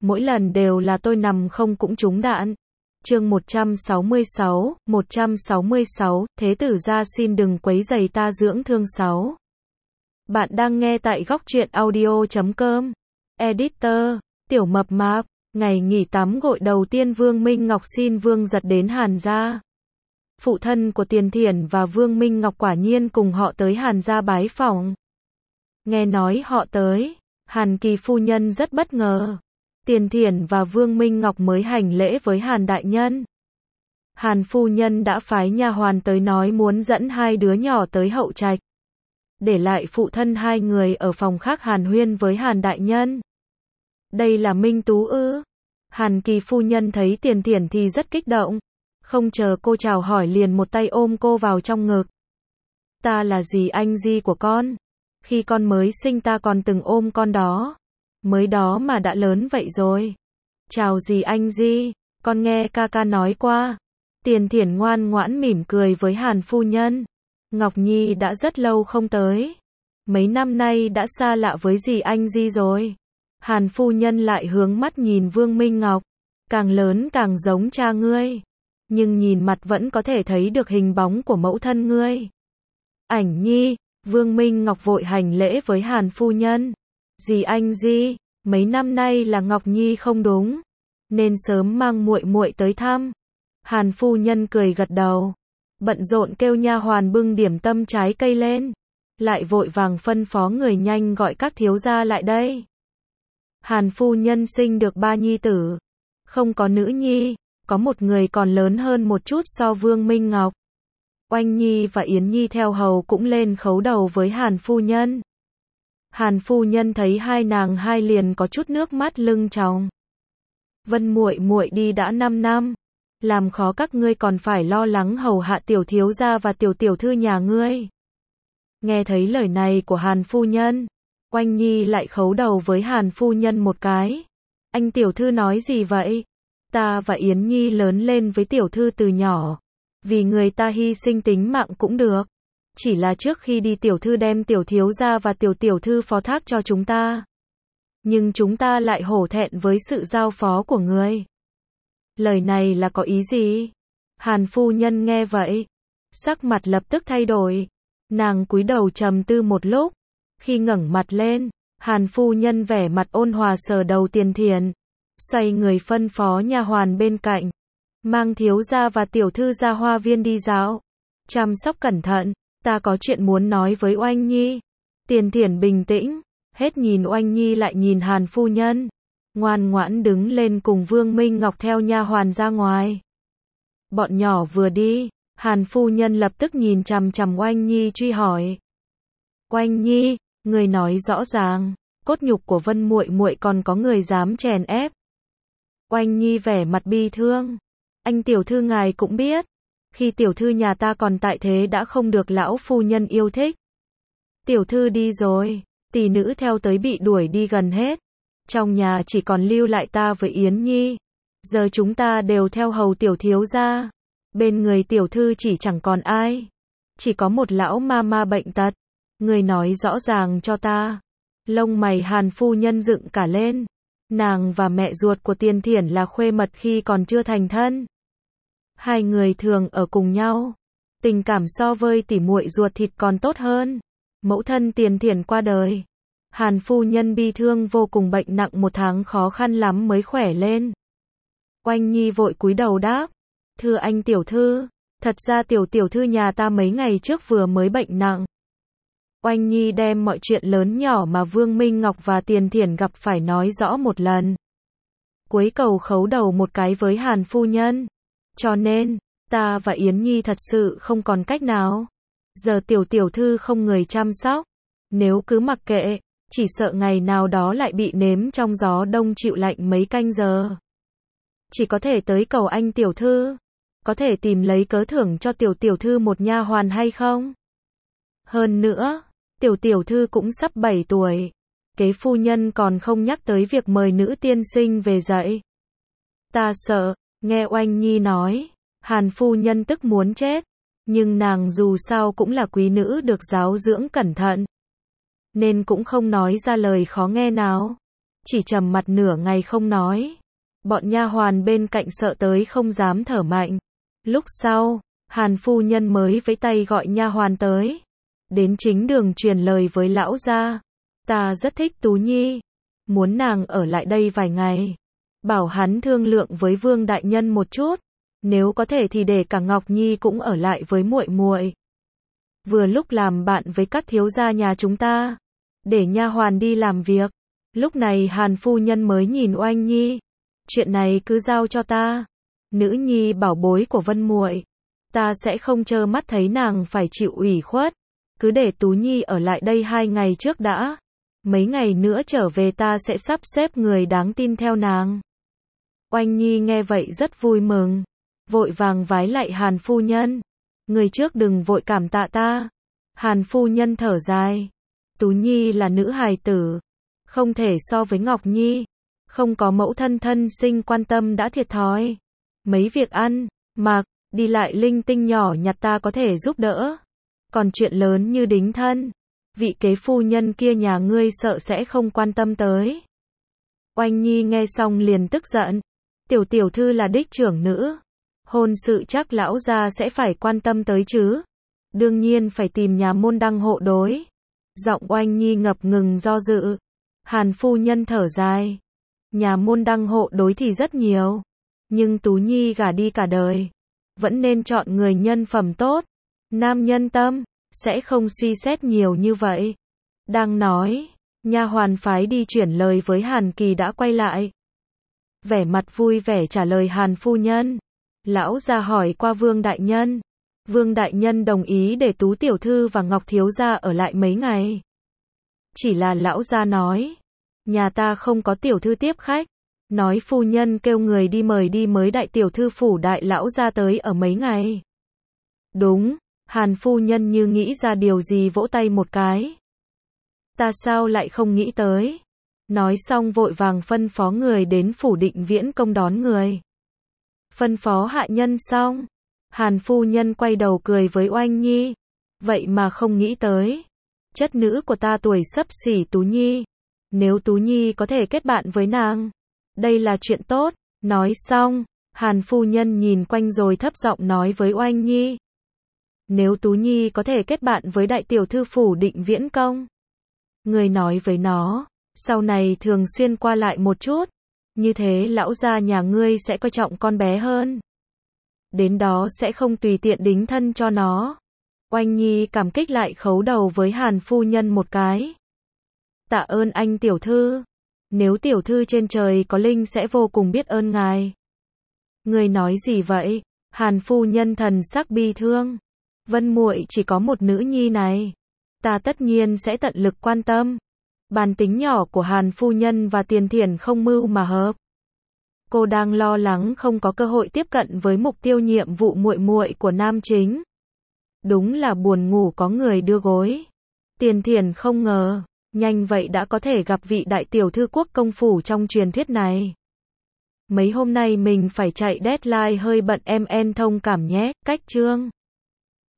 mỗi lần đều là tôi nằm không cũng trúng đạn. Chương 166, Thế tử gia xin đừng quấy rầy ta dưỡng thương 6. Bạn đang nghe tại góc truyện audio.com. Editor, Tiểu Mập Mạp. Ngày nghỉ tắm gội đầu tiên Vương Minh Ngọc xin Vương Giật đến Hàn gia. Phụ thân của Tiền Thiển và Vương Minh Ngọc quả nhiên cùng họ tới Hàn gia bái phỏng. Nghe nói họ tới, Hàn Kỳ phu nhân rất bất ngờ. Tiền Thiển và Vương Minh Ngọc mới hành lễ với Hàn đại nhân. Hàn phu nhân đã phái nha hoàn tới nói muốn dẫn hai đứa nhỏ tới hậu trạch, để lại phụ thân hai người ở phòng khác hàn huyên với Hàn đại nhân. Đây là Minh Tú ư? Hàn Kỳ phu nhân thấy Tiền Thiển thì rất kích động, không chờ cô chào hỏi liền một tay ôm cô vào trong ngực. Ta là dì anh Di của con. Khi con mới sinh ta còn từng ôm con đó. Mới đó mà đã lớn vậy rồi. Chào dì anh Di, con nghe ca ca nói qua. Tiền Thiển ngoan ngoãn mỉm cười với Hàn phu nhân. Ngọc Nhi đã rất lâu không tới. Mấy năm nay đã xa lạ với dì anh Di rồi. Hàn phu nhân lại hướng mắt nhìn Vương Minh Ngọc. Càng lớn càng giống cha ngươi. Nhưng nhìn mặt vẫn có thể thấy được hình bóng của mẫu thân ngươi. Ảnh Nhi, Vương Minh Ngọc vội hành lễ với Hàn phu nhân. Dì anh Di, mấy năm nay là Ngọc Nhi không đúng, nên sớm mang muội muội tới thăm. Hàn phu nhân cười gật đầu, bận rộn kêu nha hoàn bưng điểm tâm trái cây lên, lại vội vàng phân phó người nhanh gọi các thiếu gia lại đây. Hàn phu nhân sinh được 3 nhi tử, không có nữ nhi, có một người còn lớn hơn một chút so Vương Minh Ngọc. Oanh Nhi và Yến Nhi theo hầu cũng lên khấu đầu với Hàn phu nhân. Hàn phu nhân thấy hai nàng hai liền có chút nước mắt lưng tròng. Vân muội muội đi đã 5 năm, làm khó các ngươi còn phải lo lắng hầu hạ tiểu thiếu gia và tiểu tiểu thư nhà ngươi. Nghe thấy lời này của Hàn phu nhân, Oanh Nhi lại khấu đầu với Hàn phu nhân một cái. Anh tiểu thư nói gì vậy? Ta và Yến Nhi lớn lên với tiểu thư từ nhỏ, vì người ta hy sinh tính mạng cũng được. Chỉ là trước khi đi tiểu thư đem tiểu thiếu gia và tiểu tiểu thư phó thác cho chúng ta. Nhưng chúng ta lại hổ thẹn với sự giao phó của người. Lời này là có ý gì? Hàn phu nhân nghe vậy, sắc mặt lập tức thay đổi. Nàng cúi đầu trầm tư một lúc. Khi ngẩng mặt lên, Hàn phu nhân vẻ mặt ôn hòa sờ đầu Tiền Thiển, xoay người phân phó nha hoàn bên cạnh, mang thiếu gia và tiểu thư ra hoa viên đi dạo, chăm sóc cẩn thận. Ta có chuyện muốn nói với Oanh Nhi. Tiền Thiển bình tĩnh, hết nhìn Oanh Nhi lại nhìn Hàn phu nhân, ngoan ngoãn đứng lên cùng Vương Minh Ngọc theo nha hoàn ra ngoài. Bọn nhỏ vừa đi, Hàn phu nhân lập tức nhìn chằm chằm Oanh Nhi truy hỏi. Oanh Nhi, người nói rõ ràng, cốt nhục của Vân muội muội còn có người dám chèn ép. Oanh Nhi vẻ mặt bi thương. Anh tiểu thư ngài cũng biết, khi tiểu thư nhà ta còn tại thế đã không được lão phu nhân yêu thích. Tiểu thư đi rồi, tỷ nữ theo tới bị đuổi đi gần hết. Trong nhà chỉ còn lưu lại ta với Yến Nhi. Giờ chúng ta đều theo hầu tiểu thiếu gia. Bên người tiểu thư chỉ chẳng còn ai. Chỉ có một lão ma ma bệnh tật. Người nói rõ ràng cho ta. Lông mày Hàn phu nhân dựng cả lên. Nàng và mẹ ruột của Tiền Thiển là khuê mật khi còn chưa thành thân. Hai người thường ở cùng nhau, tình cảm so với tỉ muội ruột thịt còn tốt hơn. Mẫu thân Tiền Thiển qua đời, Hàn phu nhân bi thương vô cùng, bệnh nặng 1 tháng khó khăn lắm mới khỏe lên. Oanh Nhi vội cúi đầu đáp, thưa anh tiểu thư, thật ra tiểu tiểu thư nhà ta mấy ngày trước vừa mới bệnh nặng. Oanh Nhi đem mọi chuyện lớn nhỏ mà Vương Minh Ngọc và Tiền Thiển gặp phải nói rõ một lần. Cuối cầu khấu đầu một cái với Hàn phu nhân. Cho nên, ta và Yến Nhi thật sự không còn cách nào. Giờ tiểu tiểu thư không người chăm sóc. Nếu cứ mặc kệ, chỉ sợ ngày nào đó lại bị nếm trong gió đông chịu lạnh mấy canh giờ. Chỉ có thể tới cầu anh tiểu thư. Có thể tìm lấy cớ thưởng cho tiểu tiểu thư một nha hoàn hay không? Hơn nữa, tiểu tiểu thư cũng sắp 7 tuổi. Kế phu nhân còn không nhắc tới việc mời nữ tiên sinh về dạy. Ta sợ. Nghe Oanh Nhi nói, Hàn phu nhân tức muốn chết, nhưng nàng dù sao cũng là quý nữ được giáo dưỡng cẩn thận, nên cũng không nói ra lời khó nghe nào. chỉ trầm mặt nửa ngày không nói. Bọn nha hoàn bên cạnh sợ tới không dám thở mạnh. Lúc sau, Hàn phu nhân mới với tay gọi nha hoàn tới. Đến chính đường truyền lời với lão gia. Ta rất thích Tú Nhi, muốn nàng ở lại đây vài ngày. Bảo hắn thương lượng với Vương đại nhân một chút, nếu có thể thì để cả Ngọc Nhi cũng ở lại với muội muội. Vừa lúc làm bạn với các thiếu gia nhà chúng ta, để nha hoàn đi làm việc. Lúc này Hàn phu nhân mới nhìn Oanh Nhi, chuyện này cứ giao cho ta. Nữ nhi bảo bối của Vân muội, ta sẽ không trơ mắt thấy nàng phải chịu ủy khuất. Cứ để Tú Nhi ở lại đây 2 ngày trước đã. Mấy ngày nữa trở về ta sẽ sắp xếp người đáng tin theo nàng. Oanh Nhi nghe vậy rất vui mừng, vội vàng vái lại Hàn phu nhân. Người trước đừng vội cảm tạ ta. Hàn phu nhân thở dài. Tú Nhi là nữ hài tử, không thể so với Ngọc Nhi. Không có mẫu thân thân sinh quan tâm đã thiệt thòi. Mấy việc ăn, mặc, đi lại linh tinh nhỏ nhặt ta có thể giúp đỡ. Còn chuyện lớn như đính thân, vị kế phu nhân kia nhà ngươi sợ sẽ không quan tâm tới. Oanh Nhi nghe xong liền tức giận. Tiểu thư là đích trưởng nữ, hôn sự chắc lão gia sẽ phải quan tâm tới chứ. Đương nhiên phải tìm nhà môn đăng hộ đối. Giọng Oanh Nhi ngập ngừng do dự. Hàn phu nhân thở dài. Nhà môn đăng hộ đối thì rất nhiều, nhưng Tú Nhi gả đi cả đời, vẫn nên chọn người nhân phẩm tốt, nam nhân tâm, sẽ không suy xét nhiều như vậy. Đang nói, nha hoàn phái đi chuyển lời với Hàn Kỳ đã quay lại. Vẻ mặt vui vẻ trả lời Hàn phu nhân. Lão gia hỏi qua Vương đại nhân. Vương đại nhân đồng ý để Tú tiểu thư và Ngọc thiếu gia ở lại mấy ngày. Chỉ là lão gia nói, nhà ta không có tiểu thư tiếp khách. Nói phu nhân kêu người đi mời đi mới đại tiểu thư phủ đại lão gia tới ở mấy ngày. Đúng, Hàn phu nhân như nghĩ ra điều gì vỗ tay một cái. Ta sao lại không nghĩ tới. Nói xong vội vàng phân phó người đến phủ Định Viễn Công đón người. Phân phó hạ nhân xong, Hàn phu nhân quay đầu cười với Oanh Nhi. Vậy mà không nghĩ tới. Chất nữ của ta tuổi xấp xỉ Tú Nhi. Nếu Tú Nhi có thể kết bạn với nàng, đây là chuyện tốt. Nói xong, Hàn phu nhân nhìn quanh rồi thấp giọng nói với Oanh Nhi. Nếu Tú Nhi có thể kết bạn với đại tiểu thư phủ Định Viễn Công, người nói với nó, sau này thường xuyên qua lại một chút, như thế lão gia nhà ngươi sẽ coi trọng con bé hơn. Đến đó sẽ không tùy tiện đính thân cho nó. Oanh Nhi cảm kích lại khấu đầu với Hàn phu nhân một cái. Tạ ơn anh tiểu thư. Nếu tiểu thư trên trời có linh sẽ vô cùng biết ơn ngài. Người nói gì vậy? Hàn phu nhân thần sắc bi thương. Vân muội chỉ có một nữ nhi này, ta tất nhiên sẽ tận lực quan tâm. Bản tính nhỏ của Hàn phu nhân và Tiền Thiển không mưu mà hợp. Cô đang lo lắng không có cơ hội tiếp cận với mục tiêu nhiệm vụ muội muội của nam chính. Đúng là buồn ngủ có người đưa gối. Tiền Thiển không ngờ, nhanh vậy đã có thể gặp vị đại tiểu thư quốc công phủ trong truyền thuyết này. Mấy hôm nay mình phải chạy deadline hơi bận em thông cảm nhé, cách chương.